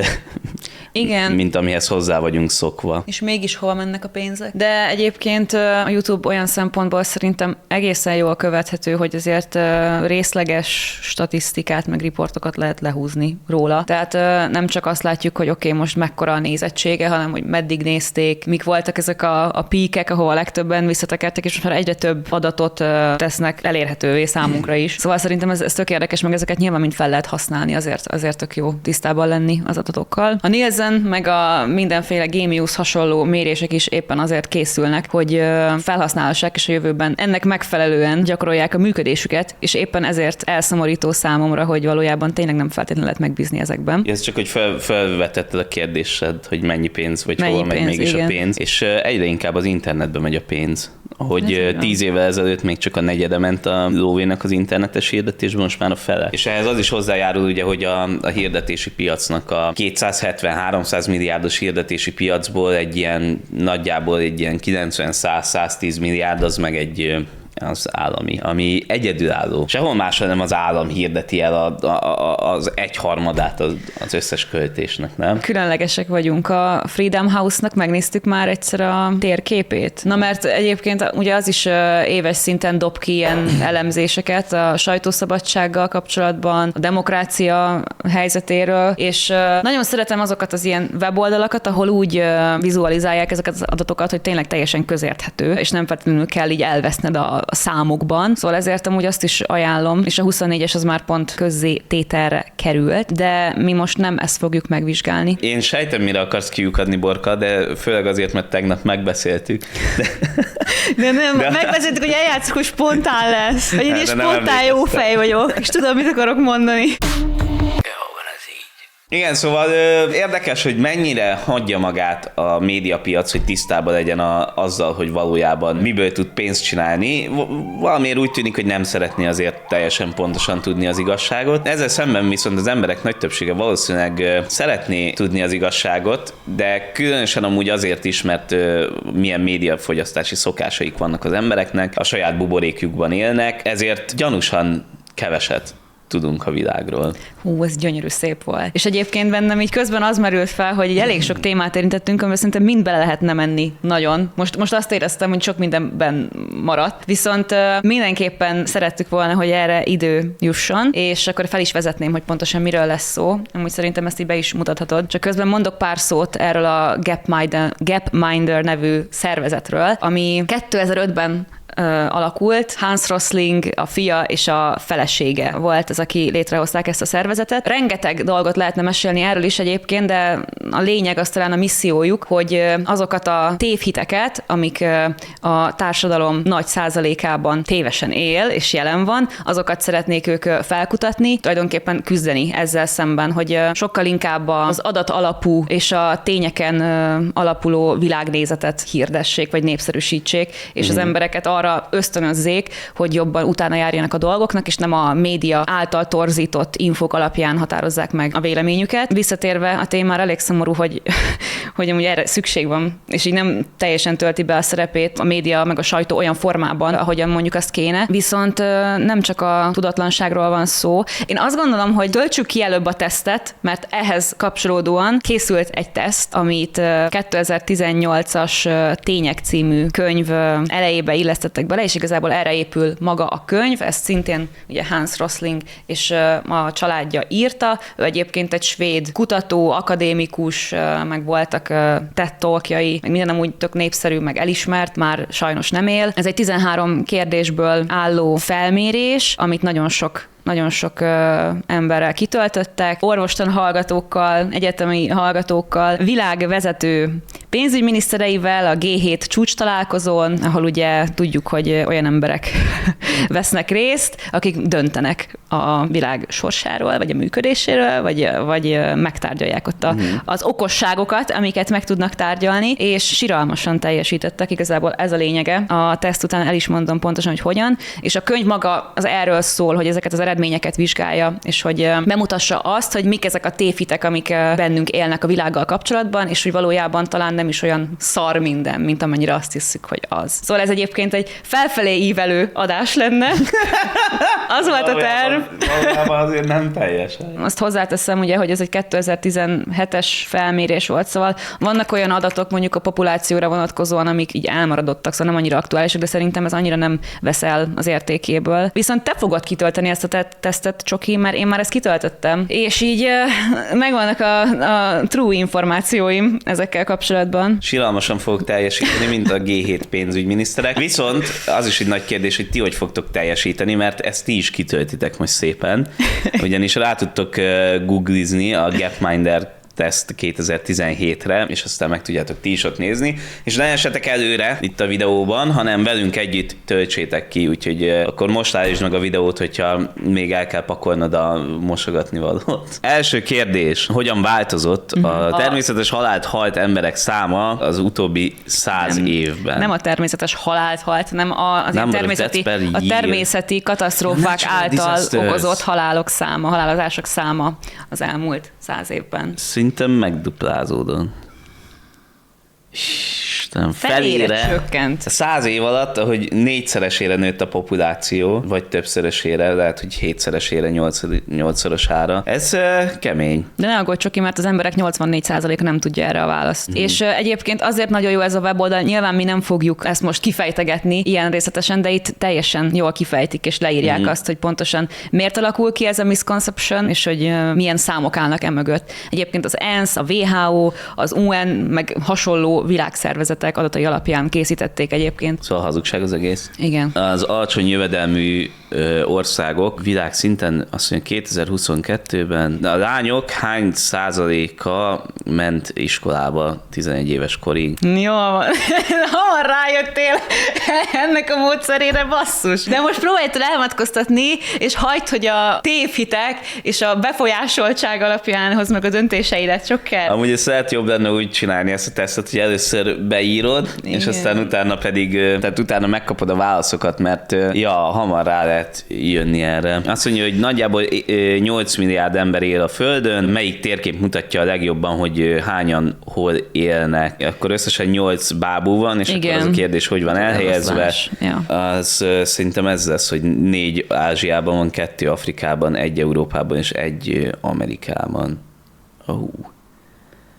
Igen. mint amihez hozzá vagyunk szokva. És mégis hova mennek a pénzek? De egyébként a YouTube olyan szempontból szerintem egészen jól követhető, hogy azért részleges statisztikát, meg riportokat lehet lehúzni róla. Tehát nem csak azt látjuk, hogy oké, most mekkora a nézettsége, hanem hogy meddig nézték, mik voltak ezek a píkek, ahova legtöbben visszatekertek, és most már egyre több adatot tesznek elérhetővé számunkra is. Szóval szerintem ez tök érdekes, meg ezeket nyilván mind fel lehet használni, azért tök jó tisztában lenni az adatokkal. A Nielsen meg a mindenféle Genius hasonló mérések is éppen azért készülnek, hogy felhasználhassák, és a jövőben ennek megfelelően gyakorolják a működésüket, és éppen ezért elszomorító számomra, hogy valójában tényleg nem feltétlenül lehet megbízni ezekben. Ez csak, hogy felvetetted a kérdésed, hogy mennyi pénz, vagy mennyi hol megy mégis igen. a pénz, és egyre inkább az internetbe megy a pénz. Ahogy 10 évvel ezelőtt még csak a negyede ment a lóvénak az internetes hirdetésben, most már a fele. És ehhez az is hozzájárul, ugye, hogy a hirdetési piacnak a 270-300 milliárdos hirdetési piacból nagyjából egy ilyen 90-100-110 milliárd az meg az állami, ami egyedülálló. Sehol máshol nem az állam hirdeti el az egyharmadát az összes költésnek, nem? Különlegesek vagyunk. A Freedom House-nak megnéztük már egyszer a térképét. Na mert egyébként ugye az is éves szinten dob ki ilyen elemzéseket a sajtószabadsággal kapcsolatban, a demokrácia helyzetéről, és nagyon szeretem azokat az ilyen weboldalakat, ahol úgy vizualizálják ezeket az adatokat, hogy tényleg teljesen közérthető, és nem feltétlenül kell így elveszned a számokban. Szóval ezért amúgy azt is ajánlom, és a 24-es az már pont közzétételre került, de mi most nem ezt fogjuk megvizsgálni. Én sejtem, mire akarsz kiukadni, Borka, de főleg azért, mert tegnap megbeszéltük. De megbeszéltük, hogy eljátszunk, hogy spontán lesz. Hogy én is spontán jó fej vagyok, és tudom, mit akarok mondani. Igen, szóval érdekes, hogy mennyire hagyja magát a médiapiac, hogy tisztában legyen azzal, hogy valójában miből tud pénzt csinálni. Valamiért úgy tűnik, hogy nem szeretné azért teljesen pontosan tudni az igazságot. Ezzel szemben viszont az emberek nagy többsége valószínűleg szeretné tudni az igazságot, de különösen amúgy azért is, mert milyen médiafogyasztási szokásaik vannak az embereknek, a saját buborékjukban élnek, ezért gyanúsan keveset tudunk a világról. Hú, ez gyönyörű szép volt. És egyébként bennem így közben az merült fel, hogy így elég sok témát érintettünk, amiben szerintem mind bele lehetne menni nagyon. Most azt éreztem, hogy sok mindenben maradt. Viszont mindenképpen szerettük volna, hogy erre idő jusson, és akkor fel is vezetném, hogy pontosan miről lesz szó. Amúgy szerintem ezt így be is mutathatod. Csak közben mondok pár szót erről a Gapminder nevű szervezetről, ami 2005-ben alakult. Hans Rosling, a fia és a felesége volt az, aki létrehozták ezt a szervezetet. Rengeteg dolgot lehetne mesélni erről is egyébként, de a lényeg az talán a missziójuk, hogy azokat a tévhiteket, amik a társadalom nagy százalékában tévesen él és jelen van, azokat szeretnék ők felkutatni, tulajdonképpen küzdeni ezzel szemben, hogy sokkal inkább az adat alapú és a tényeken alapuló világnézetet hirdessék, vagy népszerűsítsék, és az embereket arra ösztönözzék, hogy jobban utána járjanak a dolgoknak, és nem a média által torzított infók alapján határozzák meg a véleményüket. Visszatérve a témára, elég szomorú, hogy amúgy erre szükség van, és így nem teljesen tölti be a szerepét a média meg a sajtó olyan formában, ahogyan mondjuk azt kéne. Viszont nem csak a tudatlanságról van szó. Én azt gondolom, hogy töltsük ki előbb a tesztet, mert ehhez kapcsolódóan készült egy teszt, amit 2018-as Tények című könyv elejébe illesztettek bele, és igazából erre épül maga a könyv. Ezt szintén ugye Hans Rosling és a családja írta. Ő egyébként egy svéd kutató, akadémikus, meg voltak TED talkjai, meg minden amúgy tök népszerű, meg elismert, már sajnos nem él. Ez egy 13 kérdésből álló felmérés, amit nagyon sok emberrel kitöltöttek, orvostan hallgatókkal, egyetemi hallgatókkal, világvezető pénzügyminisztereivel a G7 csúcs találkozón, ahol ugye tudjuk, hogy olyan emberek vesznek részt, akik döntenek a világ sorsáról, vagy a működéséről, vagy megtárgyalják ott az okosságokat, amiket meg tudnak tárgyalni, és siralmasan teljesítettek, igazából ez a lényege. A teszt után el is mondom pontosan, hogy hogyan, és a könyv maga az erről szól, hogy ezeket az eredményeket vizsgálja, és hogy bemutassa azt, hogy mik ezek a tévhitek, amik bennünk élnek a világgal kapcsolatban, és hogy valójában talán nem is olyan szar minden, mint amennyire azt hiszük, hogy az. Szóval ez egyébként egy felfelé ívelő adás lenne. Az volt a terv. Valójában azért nem teljesen. Azt hozzáteszem ugye, hogy ez egy 2017-es felmérés volt, szóval vannak olyan adatok mondjuk a populációra vonatkozóan, amik így elmaradottak, szóval nem annyira aktuálisak, de szerintem ez annyira nem vesz el az értékéből. Viszont te fogod kitölteni ezt a tesztet, Csoki, mert én már ezt kitöltöttem, és így megvannak a true információim ezekkel kapcsolatban. Siralmasan fogok teljesíteni, mint a G7 pénzügyminiszterek. Viszont az is egy nagy kérdés, hogy ti hogy fogtok teljesíteni, mert ezt ti is kitöltitek most szépen. Ugyanis rá tudtok googlizni a Gapminder teszt 2017-re, és aztán meg tudjátok ti is ott nézni, és ne essetek előre itt a videóban, hanem velünk együtt töltsétek ki, úgyhogy akkor most állítsd meg a videót, hogyha még el kell pakolnod a mosogatni valót. Első kérdés, hogyan változott a természetes halált halt emberek száma az utóbbi 100 évben? Nem a természetes halált halt, hanem a természeti katasztrófák által okozott halálok száma, halálozások száma az elmúlt 100 évben. Szerintem megduplázódott. Istenem, felére csökkent. 100 év alatt, ahogy 4-szeresére nőtt a populáció, vagy többszörösére, lehet, hogy 7-szeresére, 8-szorosára. Ez kemény. De ne aggódj, Csoki, mert az emberek 84%-a nem tudja erre a választ. És egyébként azért nagyon jó ez a weboldal, nyilván mi nem fogjuk ezt most kifejtegetni ilyen részletesen, de itt teljesen jól kifejtik és leírják azt, hogy pontosan miért alakul ki ez a misconception, és hogy milyen számok állnak emögött. Egyébként az ENSZ, a WHO, az UN, meg hasonló világszervezetek adatai alapján készítették egyébként. Szóval hazugság az egész. Igen. Az alacsony jövedelmű országok világszinten azt mondja 2022-ben a lányok hány százaléka ment iskolába 11 éves korig? Jó, hamar rájöttél ennek a módszerére, basszus. De most próbálj elmatkoztatni, és hagyd, hogy a tévhitek és a befolyásoltság alapján hozd meg a döntéseidet, csak kell. Amúgy ezt lehet jobb lenne úgy csinálni ezt a tesztet, hogy először beírod, igen, és aztán utána pedig, tehát utána megkapod a válaszokat, mert hamar rá lehet jönni erre. Azt mondja, hogy nagyjából 8 milliárd ember él a Földön, melyik térkép mutatja a legjobban, hogy hányan hol élnek. Akkor összesen 8 bábú van, és igen, akkor az a kérdés, hogy van elhelyezve. Ja. Az szerintem ez lesz, hogy 4 Ázsiában van, 2 Afrikában, 1 Európában és 1 Amerikában.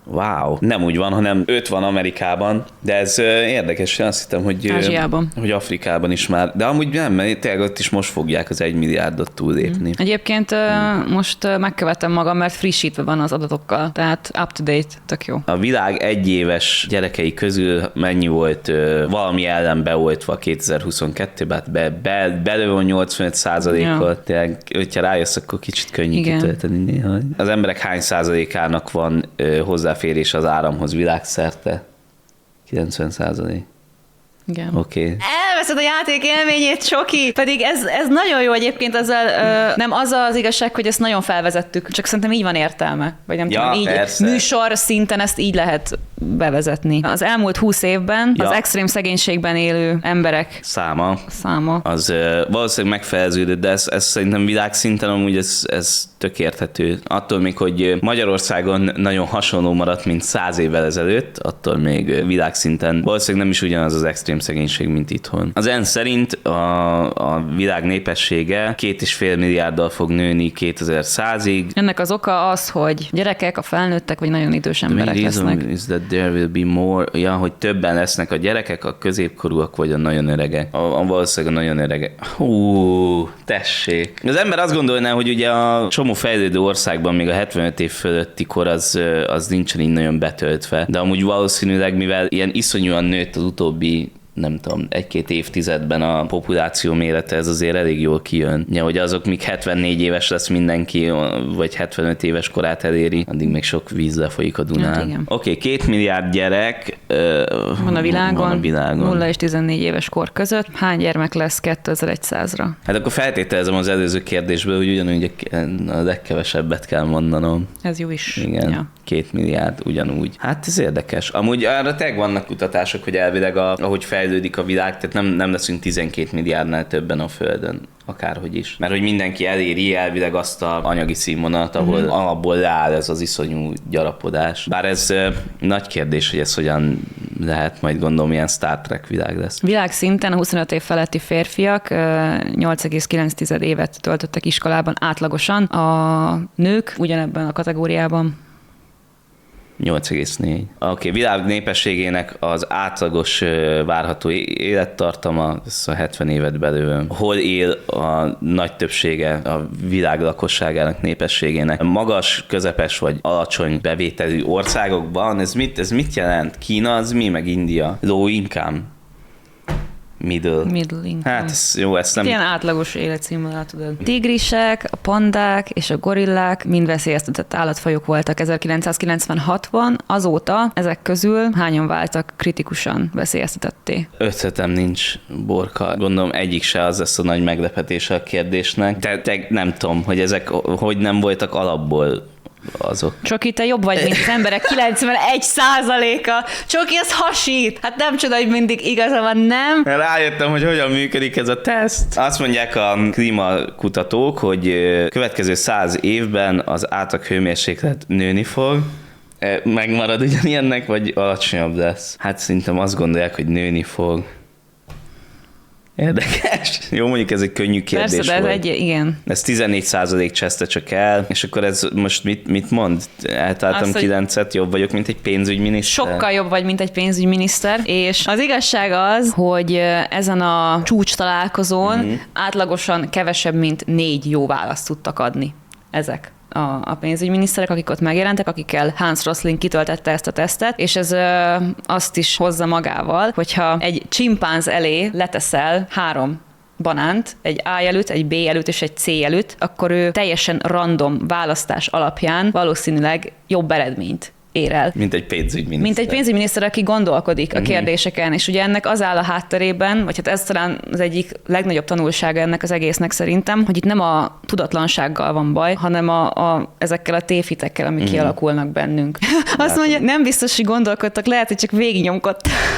Wow. Nem úgy van, hanem 5 van Amerikában, de ez érdekes, én azt hittem, hogy Ázsiában. Hogy Afrikában is már, de amúgy nem, mert tényleg ott is most fogják az 1 milliárdot túllépni. Egyébként most megkövetem magam, mert frissítve van az adatokkal, tehát up to date, tök jó. A világ egyéves gyerekei közül mennyi volt valami ellen beoltva 2022-ben? Belül van 85%-ot, tényleg, hogyha rájössz, akkor kicsit könnyű kitölteni néha. Az emberek hány százalékának van hozzáférés az áramhoz világszerte? 90%. Igen. Oké. Elveszed a játék élményét, Csoki! Pedig ez nagyon jó egyébként, ezzel, nem az az igazság, hogy ezt nagyon felvezettük, csak szerintem így van értelme. Vagy nem tudom, így persze. műsor szinten ezt így lehet bevezetni. Az elmúlt 20 évben az extrém szegénységben élő emberek száma az valószínűleg megfeleződött, de ez szerintem világszinten amúgy ez tök érthető. Attól még, hogy Magyarországon nagyon hasonló maradt, mint 100 évvel ezelőtt, attól még világszinten valószínűleg nem is ugyanaz az extrém szegénység, mint itthon. Az ENSZ szerint a világ népessége 2,5 milliárddal fog nőni 2100-ig. Ennek az oka az, hogy gyerekek, a felnőttek, vagy nagyon idős emberek lesznek. Is that there will be more, hogy többen lesznek a gyerekek, a középkorúak, vagy a nagyon öregek. Valószínűleg a nagyon öregek. Tessék. Az ember azt gondolná, hogy ugye a csomó fejlődő országban még a 75 év fölötti kor az nincsen így nagyon betöltve. De amúgy valószínűleg, mivel ilyen iszonyúan nőtt az utóbbi nem tudom, 1-2 évtizedben a populáció mérete, ez azért elég jól kijön. Ja, hogy azok, míg 74 éves lesz mindenki, vagy 75 éves korát eléri, addig még sok víz lefolyik a Dunán. Hát Oké, 2 milliárd gyerek van a világon, 0 és 14 éves kor között. Hány gyermek lesz 2100-ra? Hát akkor feltételezem az előző kérdésből, hogy ugyanúgy a legkevesebbet kell mondanom. Ez jó is. Igen, ja. 2 milliárd ugyanúgy. Hát ez érdekes. Amúgy arra tényleg vannak kutatások, hogy elvileg ahogy fejlődik a világ, tehát nem leszünk 12 milliárdnál többen a Földön. Akárhogy is. Mert hogy mindenki eléri elvileg azt a anyagi színvonalat, ahol alapból leáll ez az iszonyú gyarapodás. Bár ez nagy kérdés, hogy ez hogyan lehet, majd gondolom, ilyen Star Trek világ lesz. Világszinten a 25 év feletti férfiak 8,9 évet töltöttek iskolában átlagosan. A nők ugyanebben a kategóriában 8,4. Oké, világ népességének az átlagos várható élettartama, ez a 70 évet belül. Hol él a nagy többsége a világ lakosságának, népességének? Magas, közepes vagy alacsony bevételű országokban, ez mit jelent? Kína az mi, meg India? Low income? Middle income. Hát ez jó, ezt nem... Ilyen átlagos életszínvonal, tudod. Tigrisek, a pandák és a gorillák mind veszélyeztetett állatfajok voltak 1996-ban, azóta ezek közül hányan váltak kritikusan veszélyeztetetté? Ötletem nincs, Borka. Gondolom egyik se az lesz a nagy meglepetése a kérdésnek. Te nem tudom, hogy ezek hogy nem voltak alapból azok. Csoki, te jobb vagy, mint az emberek 91%-a. Csoki, ez hasít. Hát nem csoda, hogy mindig igaza van, nem? Rájöttem, hogy hogyan működik ez a teszt. Azt mondják a klímakutatók, hogy következő 100 évben az átlag hőmérséklet nőni fog. Megmarad ugyanilyennek, vagy alacsonyabb lesz? Hát szerintem azt gondolják, hogy nőni fog. Érdekes. Jó, mondjuk ez egy könnyű kérdés. Persze, de ez igen. Ez 14% cseszte csak el, és akkor ez most mit mond? Eltaláltam 9-et, jobb vagyok, mint egy pénzügyminiszter? Sokkal jobb vagy, mint egy pénzügyminiszter, és az igazság az, hogy ezen a csúcs találkozón átlagosan kevesebb, mint 4 jó választ tudtak adni ezek a pénzügyminiszterek, akik ott megjelentek, akikkel Hans Rosling kitöltette ezt a tesztet, és ez azt is hozza magával, hogyha egy csimpánz elé leteszel 3 banánt, egy A jelölt, egy B jelölt és egy C jelölt, akkor ő teljesen random választás alapján valószínűleg jobb eredményt ér el. Mint egy pénzügyminiszter. Mint egy pénzügyminiszter, aki gondolkodik a kérdéseken, és ugye ennek az áll a hátterében, vagy hát ez talán az egyik legnagyobb tanulsága ennek az egésznek szerintem, hogy itt nem a tudatlansággal van baj, hanem ezekkel a tévhitekkel, amik kialakulnak bennünk. Azt mondja, nem biztos, hogy gondolkodtak, lehet, hogy csak végignyomkodtak.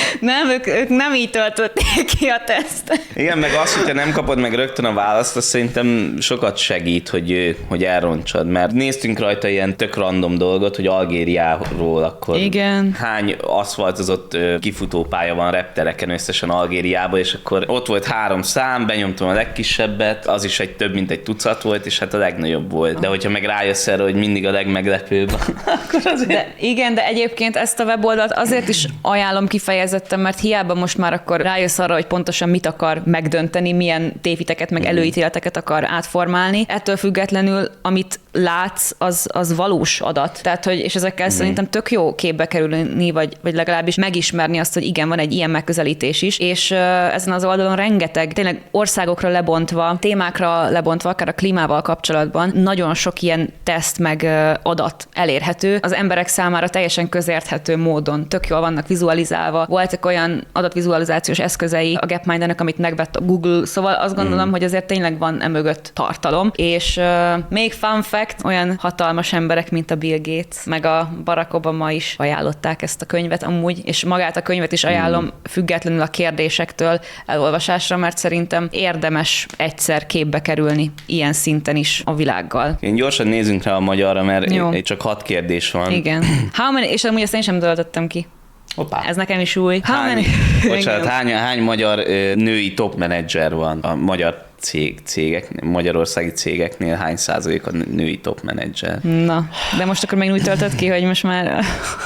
Nem, ők nem így töltötték ki a tesztet. Igen, meg az, hogyha nem kapod meg rögtön a választ, az szerintem sokat segít, hogy elrontsad, mert néztünk rajta ilyen tök random dolgot, hogy Algériáról akkor Igen. hány aszfaltozott kifutópálya van reptereken összesen Algériában, és akkor ott volt 3 szám, benyomtam a legkisebbet, az is egy több mint egy tucat volt, és hát a legnagyobb volt. De hogyha meg rájössz erre, hogy mindig a legmeglepőbb, akkor azért... De egyébként ezt a weboldalt azért is ajánlom kifejezetten, mert hiába most már akkor rájössz arra, hogy pontosan mit akar megdönteni, milyen téviteket, meg előítéleteket akar átformálni. Ettől függetlenül, amit látsz, az valós adat. Tehát, hogy, és ezekkel szerintem tök jó képbe kerülni, vagy legalábbis megismerni azt, hogy igen, van egy ilyen megközelítés is, és ezen az oldalon rengeteg, tényleg országokra lebontva, témákra lebontva, akár a klímával kapcsolatban, nagyon sok ilyen teszt meg adat elérhető. Az emberek számára teljesen közérthető módon, tök jól vannak vizualizálva. Voltak olyan adatvizualizációs eszközei a Gapmindernek, amit megvett a Google, szóval azt gondolom, hogy azért tényleg van emögött tartalom. És még fun fact, olyan hatalmas emberek, mint a Bill Gates, meg a Barack Obama is ajánlották ezt a könyvet amúgy, és magát a könyvet is ajánlom függetlenül a kérdésektől elolvasásra, mert szerintem érdemes egyszer képbe kerülni ilyen szinten is a világgal. Én gyorsan nézzünk rá a magyarra, mert csak 6 kérdés van. Igen. How many, és amúgy ezt én sem töltöttem ki. Hoppá. Ez nekem is új. Bocsánat, hány magyar női top menedzser van a magyar cégek, magyarországi cégeknél, hány százalék a női top menedzser? Na, de most akkor még úgy töltött ki, hogy most már...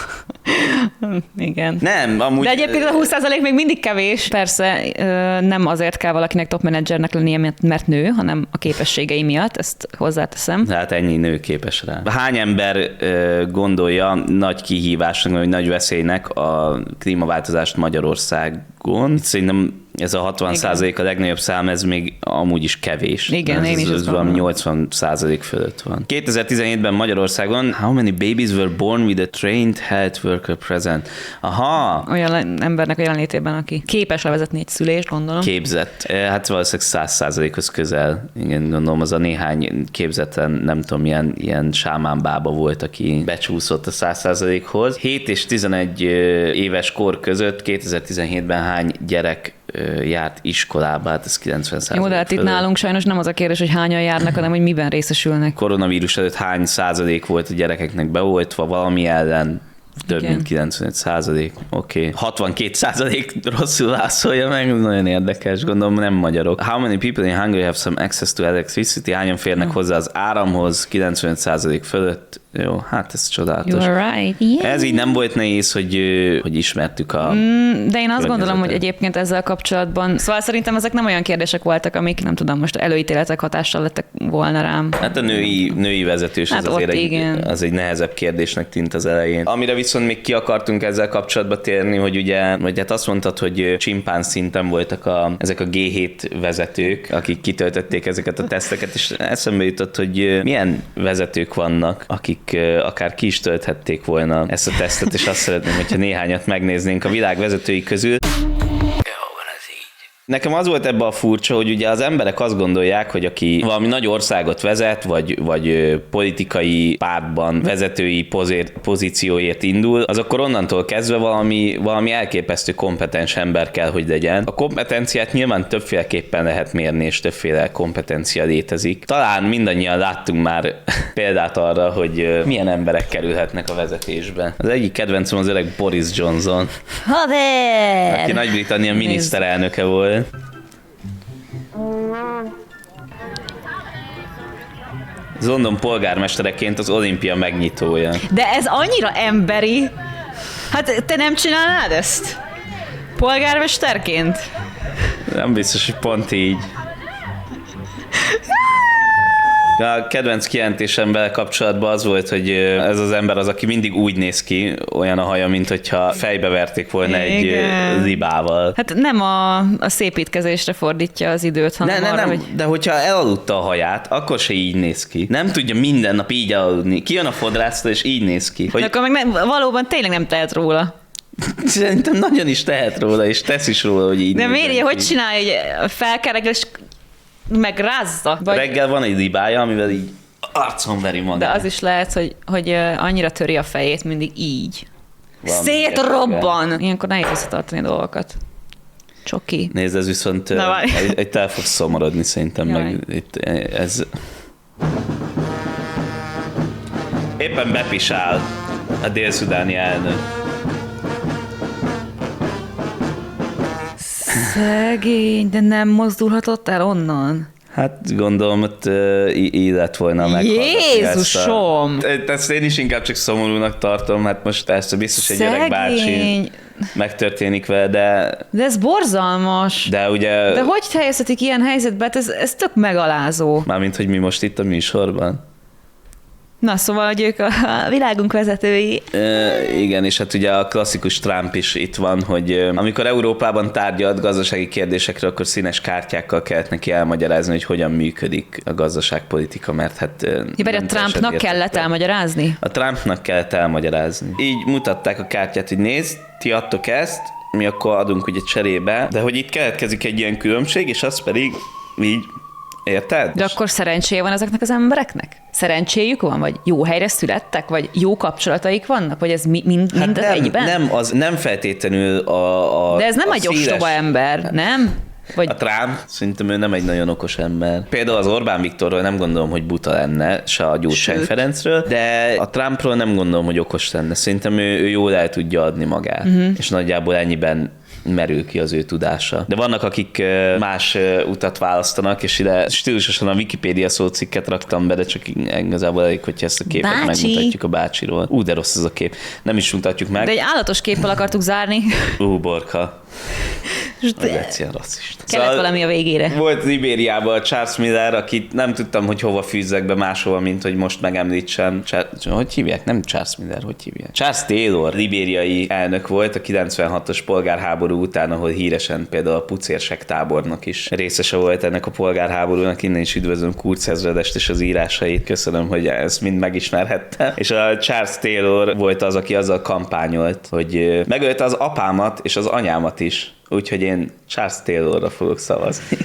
Igen. Nem, amúgy... De egyébként a 20% még mindig kevés. Persze nem azért kell valakinek top menedzsernek lennie, mert nő, hanem a képességei miatt, ezt hozzáteszem. Hát ennyi nő képes rá. Hány ember gondolja nagy kihívásnak, vagy nagy veszélynek a klímaváltozást Magyarországon? Szerintem ez a 60% a legnagyobb szám, ez még amúgy is kevés. Igen, én is ez valami 80% fölött van. 2017-ben Magyarországon how many babies were born with a trained health worker present? Aha! Olyan embernek a jelenlétében, aki képes levezetni egy szülést, gondolom. Képzett. Hát valószínűleg 100%-hoz közel. Igen, gondolom, az a néhány képzetten, nem tudom, ilyen sámán bába volt, aki becsúszott a 100%-hoz. 7 és 11 éves kor között 2017-ben hány gyerek járt iskolába, hát ez 90%. Jó, de hát itt nálunk sajnos nem az a kérdés, hogy hányan járnak, hanem hogy miben részesülnek. Koronavírus előtt hány százalék volt a gyerekeknek beoltva valami ellen? Több mint 95%. Oké. 62% rosszul válaszolja meg, nagyon érdekes, gondolom nem magyarok. How many people in Hungary have some access to electricity? Hányan férnek hozzá az áramhoz? 95% fölött. Jó, hát ez csodálatos. You're right. Yeah. Ez így nem volt nehéz, hogy ismertük a... De én azt gondolom, hogy egyébként ezzel kapcsolatban, szóval szerintem ezek nem olyan kérdések voltak, amik nem tudom, most előítéletek hatással lettek volna rám. Hát a női vezetős hát az azért egy nehezebb kérdésnek tűnt az elején. Amire viszont még ki akartunk ezzel kapcsolatba térni, hogy ugye, vagy hát azt mondtad, hogy csimpán szinten voltak ezek a G7 vezetők, akik kitöltötték ezeket a teszteket, és eszembe jutott, hogy milyen vezetők vannak, akik akár ki is tölthették volna ezt a tesztet, és azt szeretném, hogyha néhányat megnéznénk a világ vezetői közül. Nekem az volt ebben a furcsa, hogy ugye az emberek azt gondolják, hogy aki valami nagy országot vezet, vagy politikai pártban vezetői pozícióért indul, az akkor onnantól kezdve valami elképesztő kompetens ember kell, hogy legyen. A kompetenciát nyilván többféleképpen lehet mérni, és többféle kompetencia létezik. Talán mindannyian láttunk már példát arra, hogy milyen emberek kerülhetnek a vezetésbe. Az egyik kedvencem az öreg Boris Johnson, Haver! aki Nagy-Britannia miniszterelnöke volt. London polgármestereként az olimpia megnyitója. De ez annyira emberi. Hát te nem csinálnád ezt? Polgármesterként? Nem biztos, hogy pont így. A kedvenc kijelentésem vele kapcsolatban az volt, hogy ez az ember az, aki mindig úgy néz ki, olyan a haja, mint hogyha fejbe verték volna egy libával. Hát nem a szépítkezésre fordítja az időt, hanem arra, hogy... De hogyha elaludta a haját, akkor se így néz ki. Nem tudja minden nap így aludni. Kijön a fodrásztól, és így néz ki. Hogy... Akkor meg valóban tényleg nem tehet róla. Szerintem nagyon is tehet róla, és tesz is róla, hogy így. De miért? Hogy csinálja, hogy felkeregel, és megrázza? Vagy... Reggel van egy libája, amivel így arcon veri magát. De az is lehet, hogy annyira töri a fejét mindig így. valami Szétrobban! Ilyenkor nehéz összetartani dolgokat. Csoki. Nézd, ez viszont egy el fog szomorodni szerintem, Jaj. meg itt ez... Éppen bepisál a dél-szudáni elnök. Szegény, de nem mozdulhatott el onnan. Hát gondolom, hogy így lett volna meghallgatni Jézusom! Ezt én is inkább csak szomorúnak tartom, hát most persze biztos egy öreg bácsi megtörténik vele, De ez borzalmas. de ugye... De hogy helyezhetik ilyen helyzetbe? Hát ez tök megalázó. Mármint, hogy mi most itt a műsorban. Na, szóval, hogy ők a világunk vezetői. Igen, és hát ugye a klasszikus Trump is itt van, hogy amikor Európában tárgyalt gazdasági kérdésekről, akkor színes kártyákkal kellett neki elmagyarázni, hogy hogyan működik a gazdaságpolitika, mert hát... Vagy a Trumpnak kellett elmagyarázni? A Trumpnak kellett elmagyarázni. Így mutatták a kártyát, hogy nézd, ti adtok ezt, mi akkor adunk ugye cserébe, de hogy itt keletkezik egy ilyen különbség, és az pedig így, érted? De akkor szerencséje van ezeknek az embereknek? Szerencséjük van? Vagy jó helyre születtek? Vagy jó kapcsolataik vannak? Vagy ez mind az egyben? Nem feltétlenül a De ez nem a egy ostoba ember, nem? Vagy... A Trump, szerintem ő nem egy nagyon okos ember. Például az Orbán Viktorról nem gondolom, hogy buta lenne, se a Gyurcsány Ferencről, de a Trumpról nem gondolom, hogy okos lenne. Szerintem ő jól el tudja adni magát. És nagyjából ennyiben merül ki az ő tudása. De vannak, akik más utat választanak, és ide stílusosan a Wikipédia szócikket raktam be, de csak igazából elég, hogyha ezt a képet megmutatjuk a bácsiról. De rossz ez a kép. Nem is mutatjuk meg. De egy állatos képpel akartuk zárni. Borka. Hogy lesz ilyen rasszista. Kellett valami a végére. Volt Libériában a Charles Miller, akit nem tudtam, hogy hova fűzzek be máshova, mint hogy most megemlítsem. Hogy hívják? Nem Charles Miller, hogy hívják? Charles Taylor, libériai elnök volt a 96-os polgárháború után, ahol híresen például a pucérsek tábornok is részese volt ennek a polgárháborúnak. Innen is üdvözlöm Kurz ezredest és az írásait. Köszönöm, hogy ezt mind megismerhettem. És a Charles Taylor volt az, aki azzal kampányolt, hogy megölte az apámat és az anyámat is. Úgyhogy én Charles Taylorra fogok szavazni.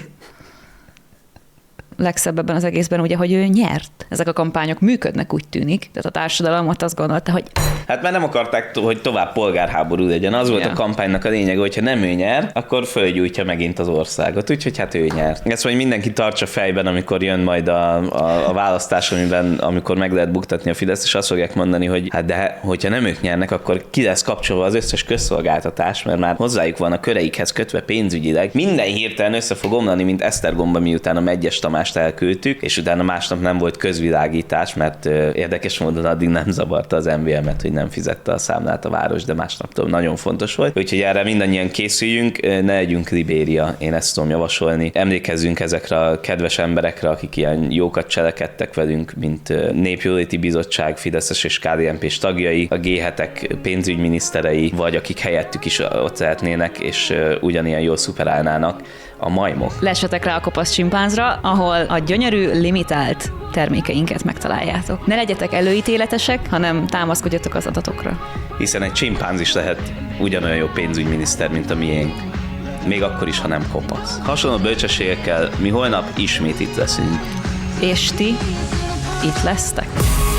Legszebb ebben az egészben ugye, hogy ő nyert. Ezek a kampányok működnek, úgy tűnik. Tehát a társadalom ott azt gondolta, hogy... Hát mert nem akarták, hogy tovább polgárháború legyen. Az volt a kampánynak a lényege, hogyha nem ő nyer, akkor fölgyújtja megint az országot. Úgyhogy hát ő nyert. Ezt majd mindenki tartsa fejben, amikor jön majd a választás, amikor meg lehet buktatni a Fideszt, és azt fogják mondani, hogy hát de hogyha nem ők nyernek, akkor ki lesz kapcsolva az összes közszolgáltatás, mert már hozzájuk van a köreikhez kötve pénzügyileg. Minden hirtelen össze fog omlani, mint Esztergomba, miután a Medgyes Tamást elküldtük, és utána másnap nem volt közvilágítás, mert érdekes módon addig nem zavarta az MVM-et, hogy nem fizette a számlát a város, de másnaptól nagyon fontos volt. Úgyhogy erre mindannyian készüljünk, ne legyünk Libéria, én ezt tudom javasolni. Emlékezzünk ezekre a kedves emberekre, akik ilyen jókat cselekedtek velünk, mint Népjóléti Bizottság, Fideszes és KDNP-s tagjai, a G7-ek pénzügyminiszterei, vagy akik helyettük is ott lehetnének, és ugyanilyen jól szuperálnának, a majmok. Lesetek rá a kopasz csimpánzra, ahol a gyönyörű, limitált termékeinket megtaláljátok. Ne legyetek előítéletesek, hanem támaszkodjatok az adatokra. Hiszen egy csimpánz is lehet ugyanolyan jó pénzügyminiszter, mint a miénk. Még akkor is, ha nem kopasz. Hasonló bölcsességekkel mi holnap ismét itt leszünk. És ti itt lesztek.